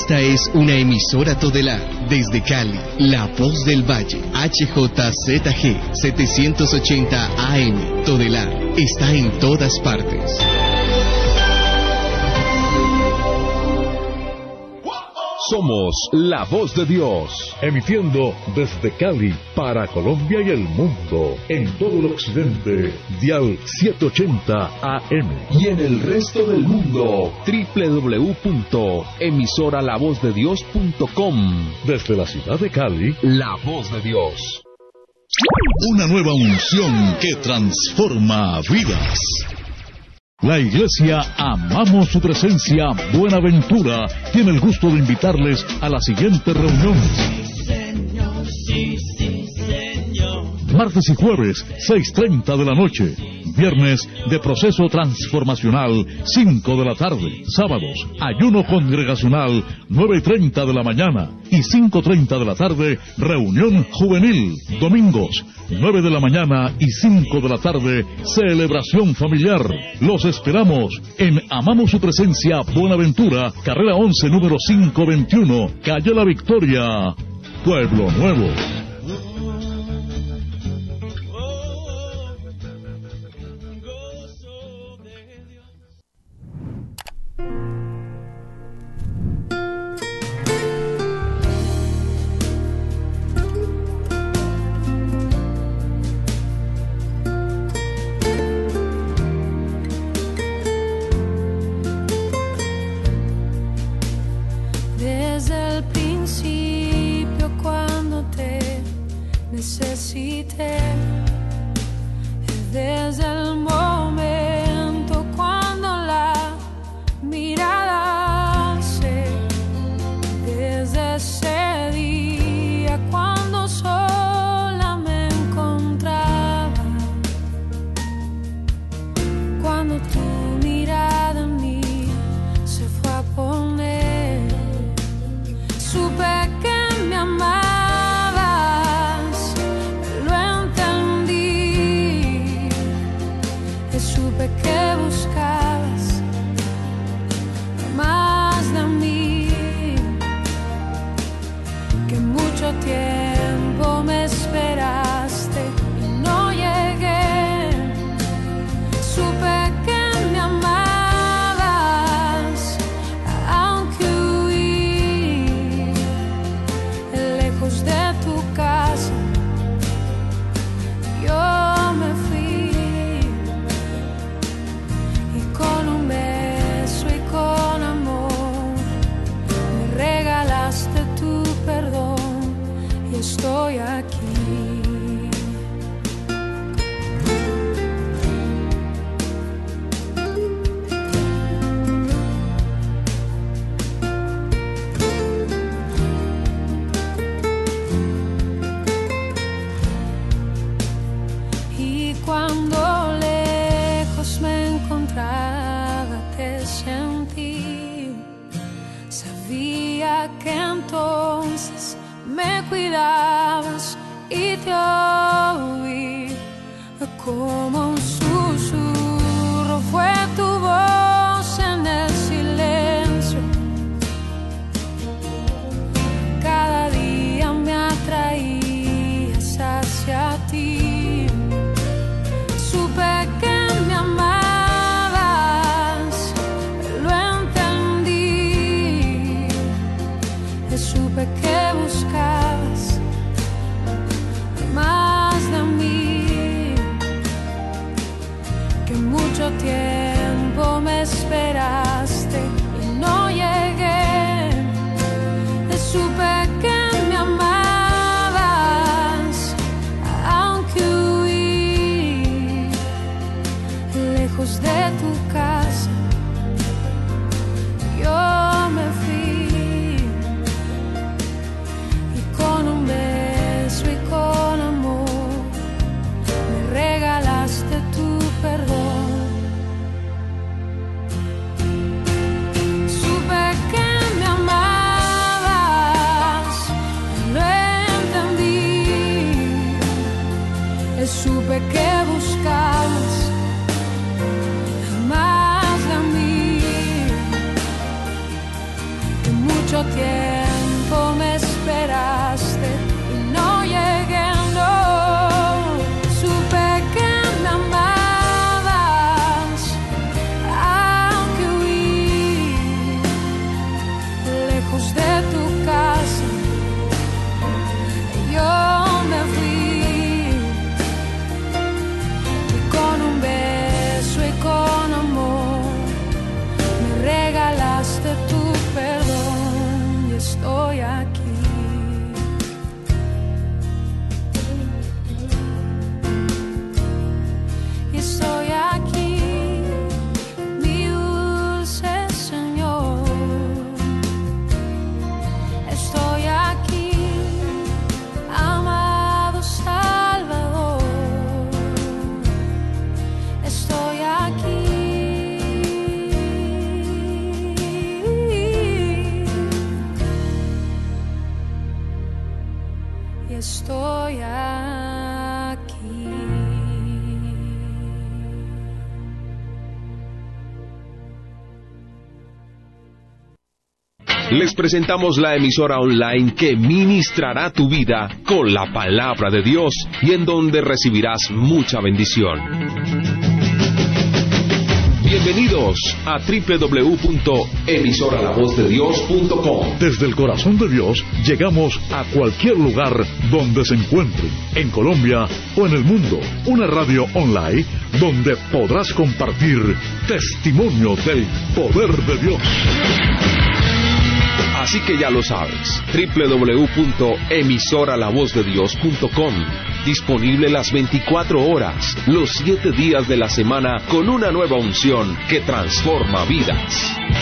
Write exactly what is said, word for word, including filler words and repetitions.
Esta es una emisora Todelar, desde Cali, La Voz del Valle, H J Z G setecientos ochenta A M. Todelar está en todas partes. Somos La Voz de Dios, emitiendo desde Cali para Colombia y el mundo, en todo el occidente, dial setecientos ochenta A M. Y en el resto del mundo, doble u doble u doble u punto emisora la voz de dios punto com. Desde la ciudad de Cali, La Voz de Dios. Una nueva unción que transforma vidas. La Iglesia Amamos Su Presencia Buenaventura tiene el gusto de invitarles a la siguiente reunión. Sí, señor, sí, sí, señor. Martes y jueves, seis y treinta de la noche. Viernes, de proceso transformacional, cinco de la tarde. Sábados, ayuno congregacional, nueve y treinta de la mañana. Y cinco y treinta de la tarde, reunión juvenil. Domingos, nueve de la mañana y cinco de la tarde, celebración familiar. Los esperamos en Amamos Su Presencia Buenaventura, carrera once, número quinientos veintiuno, calle La Victoria, Pueblo Nuevo. Desde el principio, cuando te necesité, desde el momento cuando la mirada alcé, desde ese día cuando sola me encontraba, cuando tu mirada en mí se fue a poner, supe que me amabas, lo entendí, y supe que buscabas más de mí, que mucho tiempo me esperaste y no llegué, supe que me amabas, aunque huí lejos de tu casa, yo me fui, y con un beso y con amor me regalaste tu perdón, y estoy aquí. Y cuando lejos me encontraba, te sentí, sabía que entonces me cuidabas y te oí, como un susurro fue tu voz en el silencio, cada día me atraías hacia ti, supe que me amabas, lo entendí, y supe que buscabas más de mí, que mucho tiempo me esperaste y no llegué, y supe que me amabas, aunque huí lejos de tu casa, yo me fui, y con un beso y con amor me regalaste tu perdón. Supe que me amabas, lo entendí, y supe que buscabas más de mí, que mucho mucho tiempo me esperaste y no llegué, no. Supe que me amabas, aunque huí lejos de tu casa. Yo me fui y con un beso y con amor me regalaste tu perdón y estoy aquí. Y estoy aquí, mi dulce Señor. Estoy aquí, amado Salvador. Estoy aquí. Y estoy aquí. Les presentamos la emisora online que ministrará tu vida con la palabra de Dios y en donde recibirás mucha bendición. Bienvenidos a doble u doble u doble u punto emisora la voz de dios punto com. Desde el corazón de Dios llegamos a cualquier lugar donde se encuentren, en Colombia o en el mundo. Una radio online donde podrás compartir testimonio del poder de Dios. Así que ya lo sabes, doble u doble u doble u punto emisora la voz de dios punto com. Disponible las veinticuatro horas, los siete días de la semana, con una nueva unción que transforma vidas.